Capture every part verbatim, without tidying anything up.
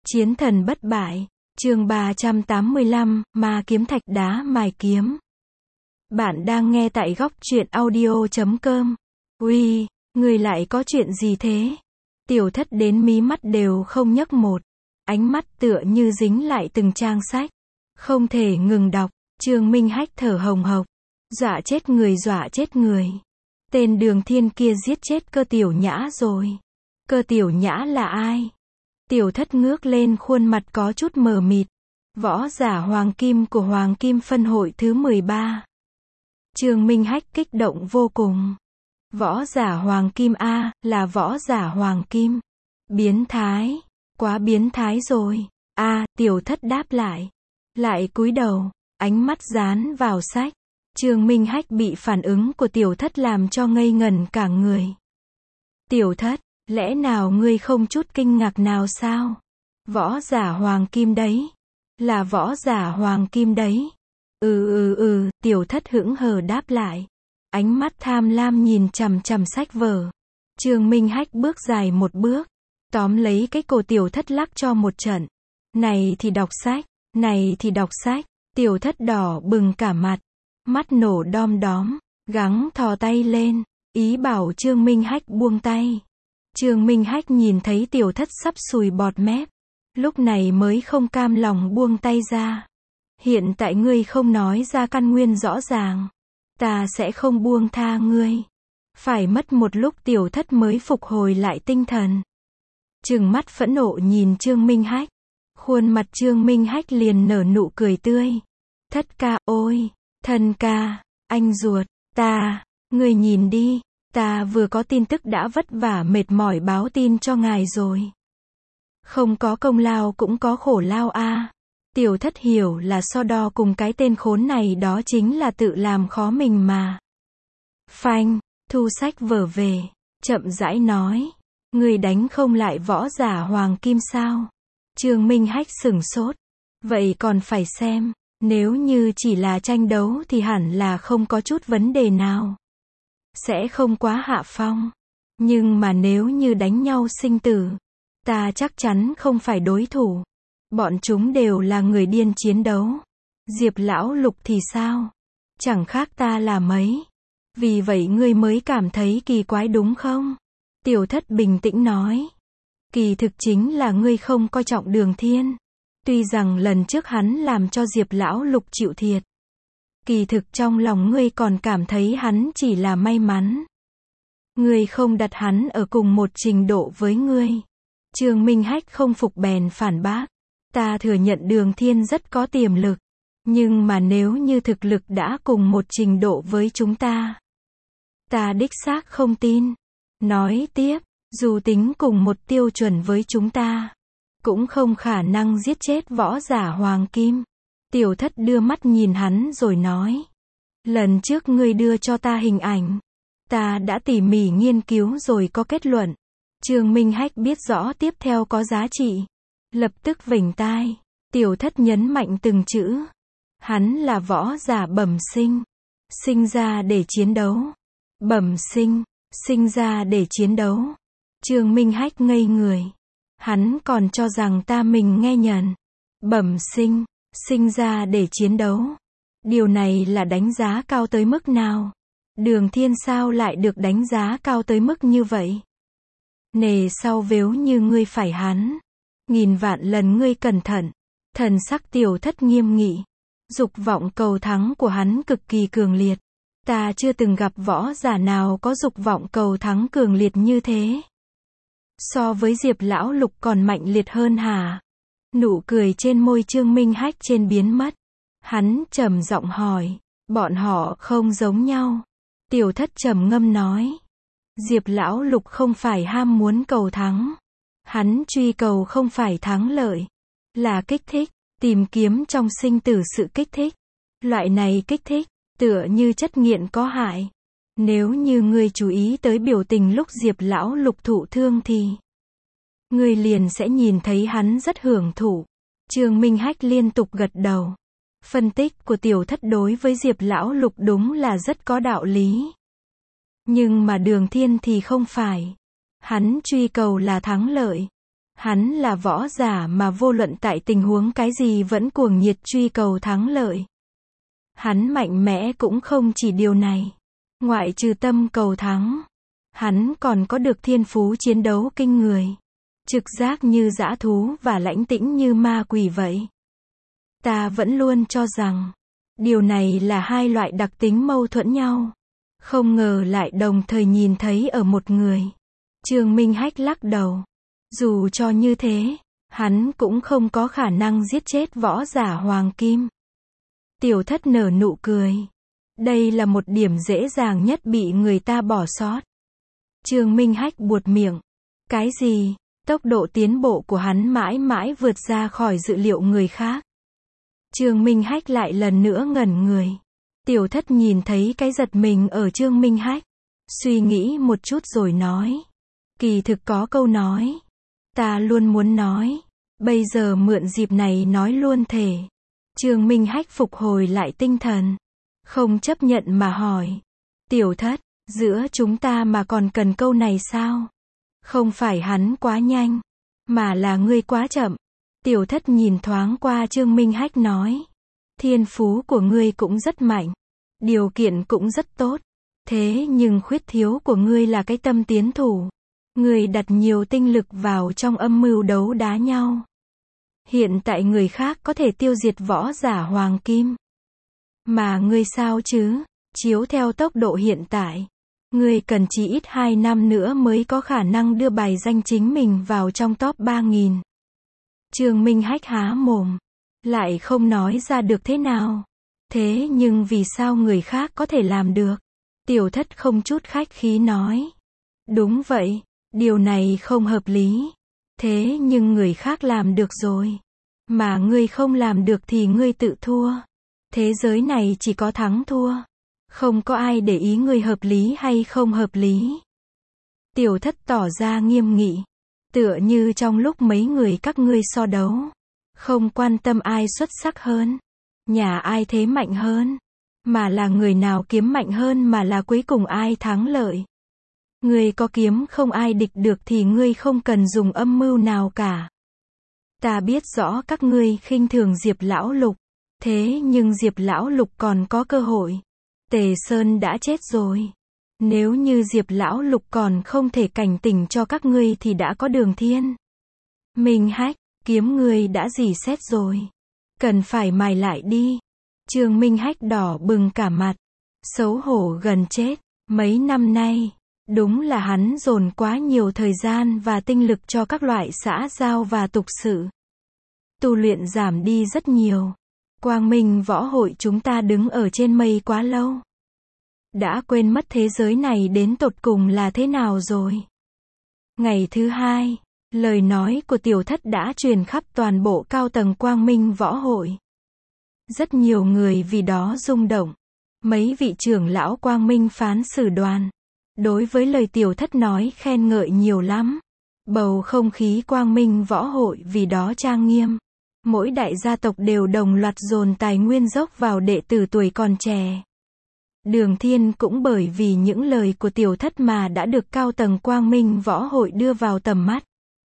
Chiến thần bất bại, chương ba trăm tám mươi lăm, ma kiếm thạch đá mài kiếm. Bạn đang nghe tại góc truyện audio chấm com. Uy, người lại có chuyện gì thế? Tiểu thất đến mí mắt đều không nhấc một. Ánh mắt tựa như dính lại từng trang sách. Không thể ngừng đọc. Trương Minh Hách thở hồng hộc. Dọa chết người dọa chết người. Tên Đường Thiên kia giết chết Cơ Tiểu Nhã rồi. Cơ Tiểu Nhã là ai? Tiểu thất ngước lên khuôn mặt có chút mờ mịt. Võ giả Hoàng Kim của Hoàng Kim phân hội thứ mười ba. Trương Minh Hách kích động vô cùng. Võ giả Hoàng Kim A, là võ giả Hoàng Kim. Biến thái. Quá biến thái rồi. A, tiểu thất đáp lại. Lại cúi đầu, ánh mắt dán vào sách. Trương Minh Hách bị phản ứng của tiểu thất làm cho ngây ngẩn cả người. Tiểu thất, lẽ nào ngươi không chút kinh ngạc nào sao? Võ giả Hoàng Kim đấy. Là võ giả Hoàng Kim đấy. Ừ ừ ừ, tiểu thất hững hờ đáp lại. Ánh mắt tham lam nhìn chằm chằm sách vở. Trương Minh Hách bước dài một bước. Tóm lấy cái cổ tiểu thất lắc cho một trận. Này thì đọc sách, này thì đọc sách. Tiểu thất đỏ bừng cả mặt. Mắt nổ đom đóm. Gắng thò tay lên. Ý bảo Trương Minh Hách buông tay. Trương Minh Hách nhìn thấy tiểu thất sắp sùi bọt mép. Lúc này mới không cam lòng buông tay ra. Hiện tại ngươi không nói ra căn nguyên rõ ràng. Ta sẽ không buông tha ngươi. Phải mất một lúc tiểu thất mới phục hồi lại tinh thần. Trừng mắt phẫn nộ nhìn Trương Minh Hách. Khuôn mặt Trương Minh Hách liền nở nụ cười tươi. Thất ca, ôi, thân ca, anh ruột, ta, ngươi nhìn đi. Ta vừa có tin tức đã vất vả mệt mỏi báo tin cho ngài rồi. Không có công lao cũng có khổ lao a. À. Tiểu thất hiểu là so đo cùng cái tên khốn này đó chính là tự làm khó mình mà. Phanh, thu sách vở về, chậm rãi nói. Người đánh không lại võ giả Hoàng Kim sao? Trương Minh Hách sửng sốt. Vậy còn phải xem, nếu như chỉ là tranh đấu thì hẳn là không có chút vấn đề nào. Sẽ không quá hạ phong. Nhưng mà nếu như đánh nhau sinh tử, ta chắc chắn không phải đối thủ. Bọn chúng đều là người điên chiến đấu. Diệp lão lục thì sao? Chẳng khác ta là mấy. Vì vậy ngươi mới cảm thấy kỳ quái đúng không? Tiểu thất bình tĩnh nói. Kỳ thực chính là ngươi không coi trọng Đường Thiên. Tuy rằng lần trước hắn làm cho Diệp lão lục chịu thiệt. Kỳ thực trong lòng ngươi còn cảm thấy hắn chỉ là may mắn. Ngươi không đặt hắn ở cùng một trình độ với ngươi. Trương Minh Hách không phục bèn phản bác. Ta thừa nhận Đường Thiên rất có tiềm lực. Nhưng mà nếu như thực lực đã cùng một trình độ với chúng ta, ta đích xác không tin. Nói tiếp, dù tính cùng một tiêu chuẩn với chúng ta, cũng không khả năng giết chết võ giả Hoàng Kim. Tiểu thất đưa mắt nhìn hắn rồi nói. Lần trước ngươi đưa cho ta hình ảnh. Ta đã tỉ mỉ nghiên cứu rồi có kết luận. Trương Minh Hách biết rõ tiếp theo có giá trị. Lập tức vểnh tai. Tiểu thất nhấn mạnh từng chữ. Hắn là võ giả bẩm sinh. Sinh ra để chiến đấu. Bẩm sinh. Sinh ra để chiến đấu. Trương Minh Hách ngây người. Hắn còn cho rằng ta mình nghe nhầm. Bẩm sinh. Sinh ra để chiến đấu. Điều này là đánh giá cao tới mức nào? Đường Thiên sao lại được đánh giá cao tới mức như vậy? Nề sau nếu như ngươi phải hắn. Nghìn vạn lần ngươi cẩn thận. Thần sắc tiểu thất nghiêm nghị. Dục vọng cầu thắng của hắn cực kỳ cường liệt. Ta chưa từng gặp võ giả nào có dục vọng cầu thắng cường liệt như thế. So với Diệp lão lục còn mạnh liệt hơn hả? Nụ cười trên môi Trương Minh Hách trên biến mất. Hắn trầm giọng hỏi. Bọn họ không giống nhau. Tiểu thất trầm ngâm nói. Diệp lão lục không phải ham muốn cầu thắng. Hắn truy cầu không phải thắng lợi. Là kích thích. Tìm kiếm trong sinh tử sự kích thích. Loại này kích thích, tựa như chất nghiện có hại. Nếu như ngươi chú ý tới biểu tình lúc Diệp lão lục thụ thương thì ngươi liền sẽ nhìn thấy hắn rất hưởng thụ. Trương Minh Hách liên tục gật đầu. Phân tích của tiểu thất đối với Diệp lão lục đúng là rất có đạo lý. Nhưng mà Đường Thiên thì không phải. Hắn truy cầu là thắng lợi. Hắn là võ giả mà vô luận tại tình huống cái gì vẫn cuồng nhiệt truy cầu thắng lợi. Hắn mạnh mẽ cũng không chỉ điều này. Ngoại trừ tâm cầu thắng, hắn còn có được thiên phú chiến đấu kinh người. Trực giác như dã thú và lãnh tĩnh như ma quỷ vậy. Ta vẫn luôn cho rằng, điều này là hai loại đặc tính mâu thuẫn nhau. Không ngờ lại đồng thời nhìn thấy ở một người. Trương Minh Hách lắc đầu. Dù cho như thế, hắn cũng không có khả năng giết chết võ giả Hoàng Kim. Tiểu Thất nở nụ cười. Đây là một điểm dễ dàng nhất bị người ta bỏ sót. Trương Minh Hách buột miệng. Cái gì? Tốc độ tiến bộ của hắn mãi mãi vượt ra khỏi dự liệu người khác. Trương Minh Hách lại lần nữa ngẩn người. Tiểu Thất nhìn thấy cái giật mình ở Trương Minh Hách. Suy nghĩ một chút rồi nói. Kỳ thực có câu nói. Ta luôn muốn nói. Bây giờ mượn dịp này nói luôn thể. Trương Minh Hách phục hồi lại tinh thần. Không chấp nhận mà hỏi. Tiểu Thất, giữa chúng ta mà còn cần câu này sao? Không phải hắn quá nhanh, mà là ngươi quá chậm. Tiểu Thất nhìn thoáng qua Trương Minh Hách nói. Thiên phú của ngươi cũng rất mạnh. Điều kiện cũng rất tốt. Thế nhưng khuyết thiếu của ngươi là cái tâm tiến thủ. Ngươi đặt nhiều tinh lực vào trong âm mưu đấu đá nhau. Hiện tại người khác có thể tiêu diệt võ giả Hoàng Kim. Mà ngươi sao chứ? Chiếu theo tốc độ hiện tại, ngươi cần chỉ ít hai năm nữa mới có khả năng đưa bài danh chính mình vào trong top ba nghìn. Trương Minh Hách há mồm, lại không nói ra được thế nào. Thế nhưng vì sao người khác có thể làm được? Tiểu Thất không chút khách khí nói. Đúng vậy, điều này không hợp lý. Thế nhưng người khác làm được rồi. Mà ngươi không làm được thì ngươi tự thua. Thế giới này chỉ có thắng thua. Không có ai để ý ngươi hợp lý hay không hợp lý. Tiểu Thất tỏ ra nghiêm nghị. Tựa như trong lúc mấy người các ngươi so đấu. Không quan tâm ai xuất sắc hơn. Nhà ai thế mạnh hơn. Mà là người nào kiếm mạnh hơn mà là cuối cùng ai thắng lợi. Ngươi có kiếm không ai địch được thì ngươi không cần dùng âm mưu nào cả. Ta biết rõ các ngươi khinh thường Diệp Lão Lục. Thế nhưng Diệp Lão Lục còn có cơ hội. Tề Sơn đã chết rồi. Nếu như Diệp Lão Lục còn không thể cảnh tỉnh cho các ngươi thì đã có Đường Thiên. Minh Hách, kiếm ngươi đã dỉ xét rồi. Cần phải mài lại đi. Trương Minh Hách đỏ bừng cả mặt. Xấu hổ gần chết. Mấy năm nay, đúng là hắn dồn quá nhiều thời gian và tinh lực cho các loại xã giao và tục sự. Tu luyện giảm đi rất nhiều. Quang Minh võ hội chúng ta đứng ở trên mây quá lâu. Đã quên mất thế giới này đến tột cùng là thế nào rồi. Ngày thứ hai, lời nói của Tiểu Thất đã truyền khắp toàn bộ cao tầng Quang Minh võ hội. Rất nhiều người vì đó rung động. Mấy vị trưởng lão Quang Minh phán xử đoàn. Đối với lời Tiểu Thất nói khen ngợi nhiều lắm. Bầu không khí Quang Minh võ hội vì đó trang nghiêm. Mỗi đại gia tộc đều đồng loạt dồn tài nguyên dốc vào đệ tử tuổi còn trẻ. Đường Thiên cũng bởi vì những lời của Tiểu Thất mà đã được cao tầng Quang Minh võ hội đưa vào tầm mắt.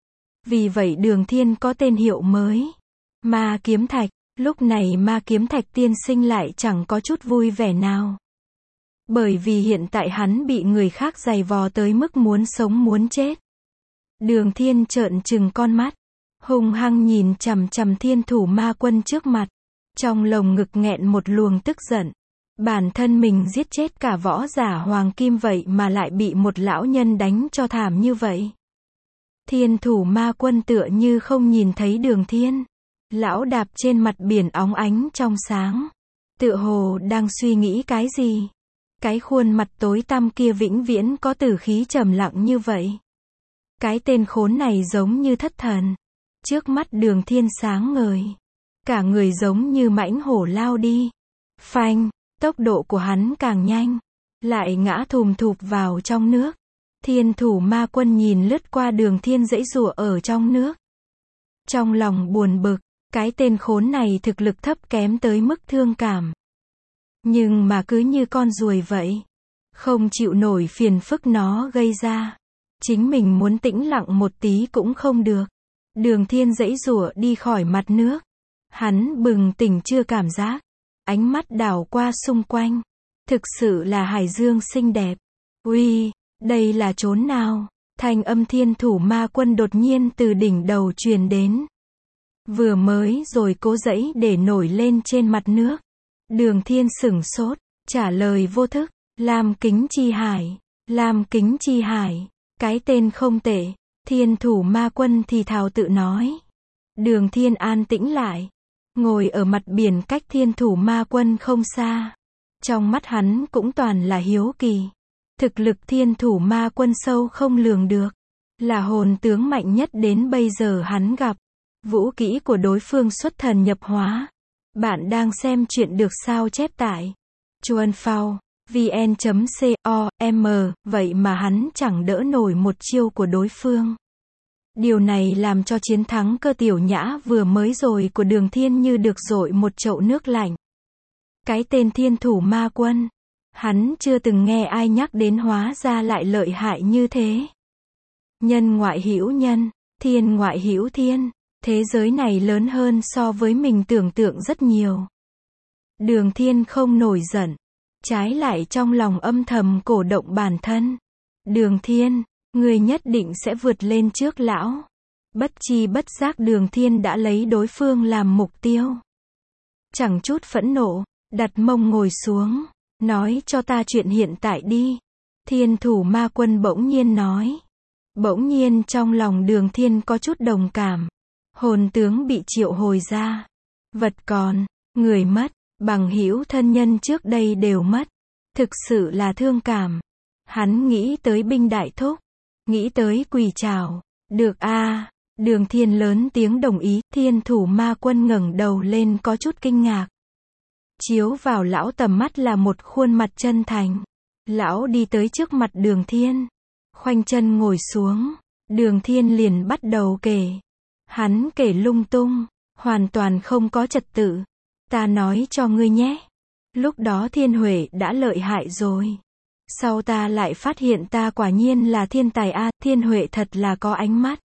Vì vậy Đường Thiên có tên hiệu mới. Ma Kiếm Thạch. Lúc này Ma Kiếm Thạch tiên sinh lại chẳng có chút vui vẻ nào. Bởi vì hiện tại hắn bị người khác giày vò tới mức muốn sống muốn chết. Đường Thiên trợn trừng con mắt. Hung hăng nhìn chằm chằm Thiên Thủ Ma Quân trước mặt. Trong lồng ngực nghẹn một luồng tức giận. Bản thân mình giết chết cả võ giả Hoàng Kim vậy mà lại bị một lão nhân đánh cho thảm như vậy. Thiên Thủ Ma Quân tựa như không nhìn thấy Đường Thiên. Lão đạp trên mặt biển óng ánh trong sáng. Tựa hồ đang suy nghĩ cái gì. Cái khuôn mặt tối tăm kia vĩnh viễn có tử khí trầm lặng như vậy. Cái tên khốn này giống như thất thần. Trước mắt Đường Thiên sáng ngời. Cả người giống như mãnh hổ lao đi. Phanh, tốc độ của hắn càng nhanh. Lại ngã thùm thụp vào trong nước. Thiên Thủ Ma Quân nhìn lướt qua Đường Thiên giãy giụa ở trong nước. Trong lòng buồn bực. Cái tên khốn này thực lực thấp kém tới mức thương cảm. Nhưng mà cứ như con ruồi vậy. Không chịu nổi phiền phức nó gây ra. Chính mình muốn tĩnh lặng một tí cũng không được. Đường Thiên giãy giụa đi khỏi mặt nước. Hắn bừng tỉnh chưa cảm giác. Ánh mắt đảo qua xung quanh. Thực sự là hải dương xinh đẹp. Uy, đây là chốn nào? Thanh âm Thiên Thủ Ma Quân đột nhiên từ đỉnh đầu truyền đến. Vừa mới rồi cố giãy để nổi lên trên mặt nước. Đường Thiên sửng sốt, trả lời vô thức. Lam Kính Chi Hải. Lam Kính Chi Hải. Cái tên không tệ. Thiên Thủ Ma Quân thì thào tự nói. Đường Thiên an tĩnh lại. Ngồi ở mặt biển cách Thiên Thủ Ma Quân không xa. Trong mắt hắn cũng toàn là hiếu kỳ. Thực lực Thiên Thủ Ma Quân sâu không lường được. Là hồn tướng mạnh nhất đến bây giờ hắn gặp. Vũ kỹ của đối phương xuất thần nhập hóa. Bạn đang xem chuyện được sao chép tại chuan phao vn chấm com, vậy mà hắn chẳng đỡ nổi một chiêu của đối phương. Điều này làm cho chiến thắng Cơ Tiểu Nhã vừa mới rồi của Đường Thiên như được dội một chậu nước lạnh. Cái tên Thiên Thủ Ma Quân, hắn chưa từng nghe ai nhắc đến, hóa ra lại lợi hại như thế. Nhân ngoại hữu nhân, thiên ngoại hữu thiên, thế giới này lớn hơn so với mình tưởng tượng rất nhiều. Đường Thiên không nổi giận, trái lại trong lòng âm thầm cổ động bản thân. Đường Thiên, người nhất định sẽ vượt lên trước lão. Bất chi bất giác Đường Thiên đã lấy đối phương làm mục tiêu. Chẳng chút phẫn nộ, đặt mông ngồi xuống, nói cho ta chuyện hiện tại đi. Thiên Thủ Ma Quân bỗng nhiên nói. Bỗng nhiên trong lòng Đường Thiên có chút đồng cảm. Hồn tướng bị triệu hồi ra. Vật còn, người mất, bằng hữu thân nhân trước đây đều mất. Thực sự là thương cảm. Hắn nghĩ tới binh đại thúc. Nghĩ tới quỳ chào. Được a à. Đường Thiên lớn tiếng đồng ý. Thiên Thủ Ma Quân ngẩng đầu lên có chút kinh ngạc. Chiếu vào lão tầm mắt là một khuôn mặt chân thành. Lão đi tới trước mặt Đường Thiên. Khoanh chân ngồi xuống. Đường Thiên liền bắt đầu kể. Hắn kể lung tung. Hoàn toàn không có trật tự. Ta nói cho ngươi nhé. Lúc đó Thiên Huệ đã lợi hại rồi. Sau ta lại phát hiện ta quả nhiên là thiên tài a, Thiên Huệ thật là có ánh mắt.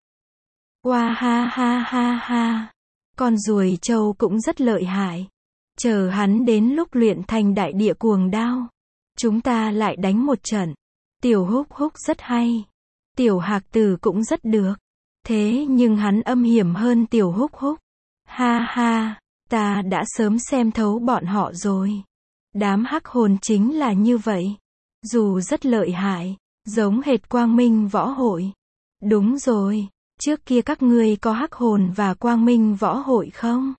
Wow ha ha ha ha. Con ruồi trâu cũng rất lợi hại. Chờ hắn đến lúc luyện thành đại địa cuồng đao. Chúng ta lại đánh một trận. Tiểu Húc Húc rất hay. Tiểu Hạc Tử cũng rất được. Thế nhưng hắn âm hiểm hơn Tiểu Húc Húc. Ha ha, ta đã sớm xem thấu bọn họ rồi. Đám hắc hồn chính là như vậy. Dù rất lợi hại, giống hệt Quang Minh Võ Hội. Đúng rồi, trước kia các ngươi có hắc hồn và Quang Minh Võ Hội không?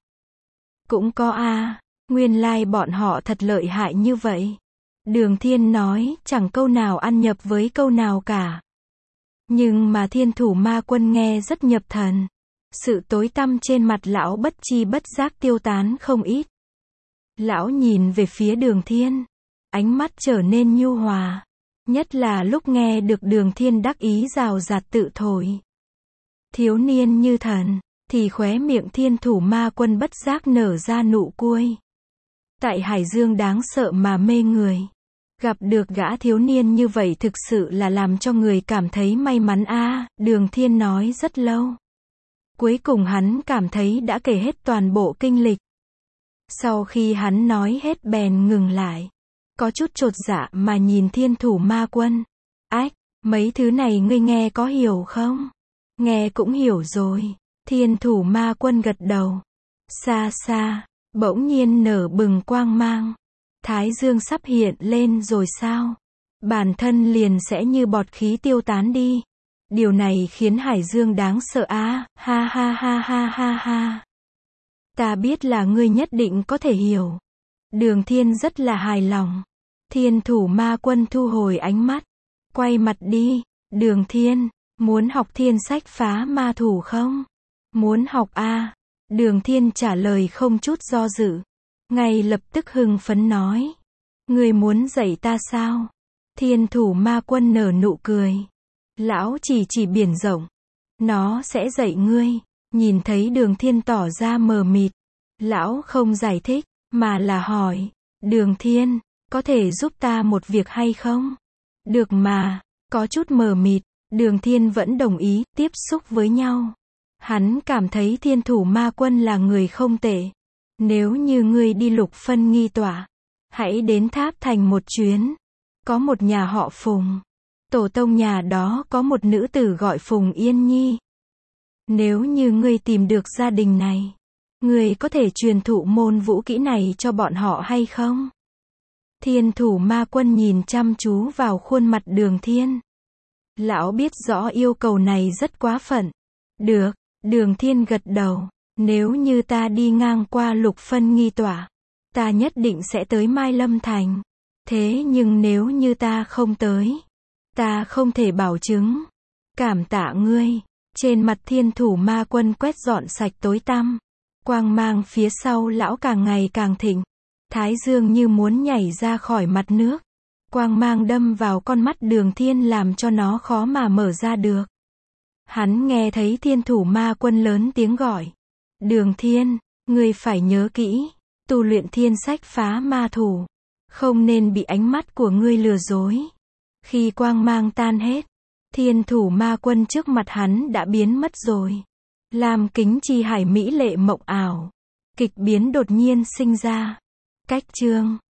Cũng có a, à, nguyên lai bọn họ thật lợi hại như vậy. Đường Thiên nói, chẳng câu nào ăn nhập với câu nào cả. Nhưng mà Thiên Thủ Ma Quân nghe rất nhập thần. Sự tối tăm trên mặt lão bất chi bất giác tiêu tán không ít. Lão nhìn về phía Đường Thiên. Ánh mắt trở nên nhu hòa. Nhất là lúc nghe được Đường Thiên đắc ý rào rạt tự thổi. Thiếu niên như thần, thì khóe miệng Thiên Thủ Ma Quân bất giác nở ra nụ cui. Tại hải dương đáng sợ mà mê người. Gặp được gã thiếu niên như vậy thực sự là làm cho người cảm thấy may mắn a, à, Đường Thiên nói rất lâu. Cuối cùng hắn cảm thấy đã kể hết toàn bộ kinh lịch. Sau khi hắn nói hết bèn ngừng lại. Có chút chột dạ mà nhìn Thiên Thủ Ma Quân. Ách, mấy thứ này ngươi nghe có hiểu không? Nghe cũng hiểu rồi. Thiên Thủ Ma Quân gật đầu. Xa xa, bỗng nhiên nở bừng quang mang. Thái dương sắp hiện lên rồi sao? Bản thân liền sẽ như bọt khí tiêu tán đi. Điều này khiến hải dương đáng sợ á, ha ha ha ha ha ha. Ta biết là ngươi nhất định có thể hiểu. Đường Thiên rất là hài lòng. Thiên Thủ Ma Quân thu hồi ánh mắt. Quay mặt đi. Đường Thiên, muốn học thiên sách phá ma thủ không? Muốn học a à? Đường Thiên trả lời không chút do dự. Ngay lập tức hưng phấn nói. Ngươi muốn dạy ta sao? Thiên Thủ Ma Quân nở nụ cười. Lão chỉ chỉ biển rộng. Nó sẽ dạy ngươi. Nhìn thấy Đường Thiên tỏ ra mờ mịt. Lão không giải thích, mà là hỏi. Đường Thiên, có thể giúp ta một việc hay không? Được mà, có chút mờ mịt. Đường Thiên vẫn đồng ý, tiếp xúc với nhau. Hắn cảm thấy Thiên Thủ Ma Quân là người không tệ. Nếu như ngươi đi Lục Phân Nghi Tọa, hãy đến Tháp Thành một chuyến. Có một nhà họ Phùng. Tổ tông nhà đó có một nữ tử gọi Phùng Yên Nhi. Nếu như ngươi tìm được gia đình này, ngươi có thể truyền thụ môn vũ kỹ này cho bọn họ hay không? Thiên Thủ Ma Quân nhìn chăm chú vào khuôn mặt Đường Thiên. Lão biết rõ yêu cầu này rất quá phận. Được, Đường Thiên gật đầu. Nếu như ta đi ngang qua Lục Phân Nghi Tọa, ta nhất định sẽ tới Mai Lâm Thành. Thế nhưng nếu như ta không tới, ta không thể bảo chứng. Cảm tạ ngươi. Trên mặt Thiên Thủ Ma Quân quét dọn sạch tối tăm. Quang mang phía sau lão càng ngày càng thịnh. Thái dương như muốn nhảy ra khỏi mặt nước. Quang mang đâm vào con mắt Đường Thiên làm cho nó khó mà mở ra được. Hắn nghe thấy Thiên Thủ Ma Quân lớn tiếng gọi. Đường Thiên, ngươi phải nhớ kỹ. Tu luyện thiên sách phá ma thủ. Không nên bị ánh mắt của ngươi lừa dối. Khi quang mang tan hết, Thiên Thủ Ma Quân trước mặt hắn đã biến mất rồi. Lam Kính Chi hải mỹ lệ mộng ảo. Kịch biến đột nhiên sinh ra. Cách chương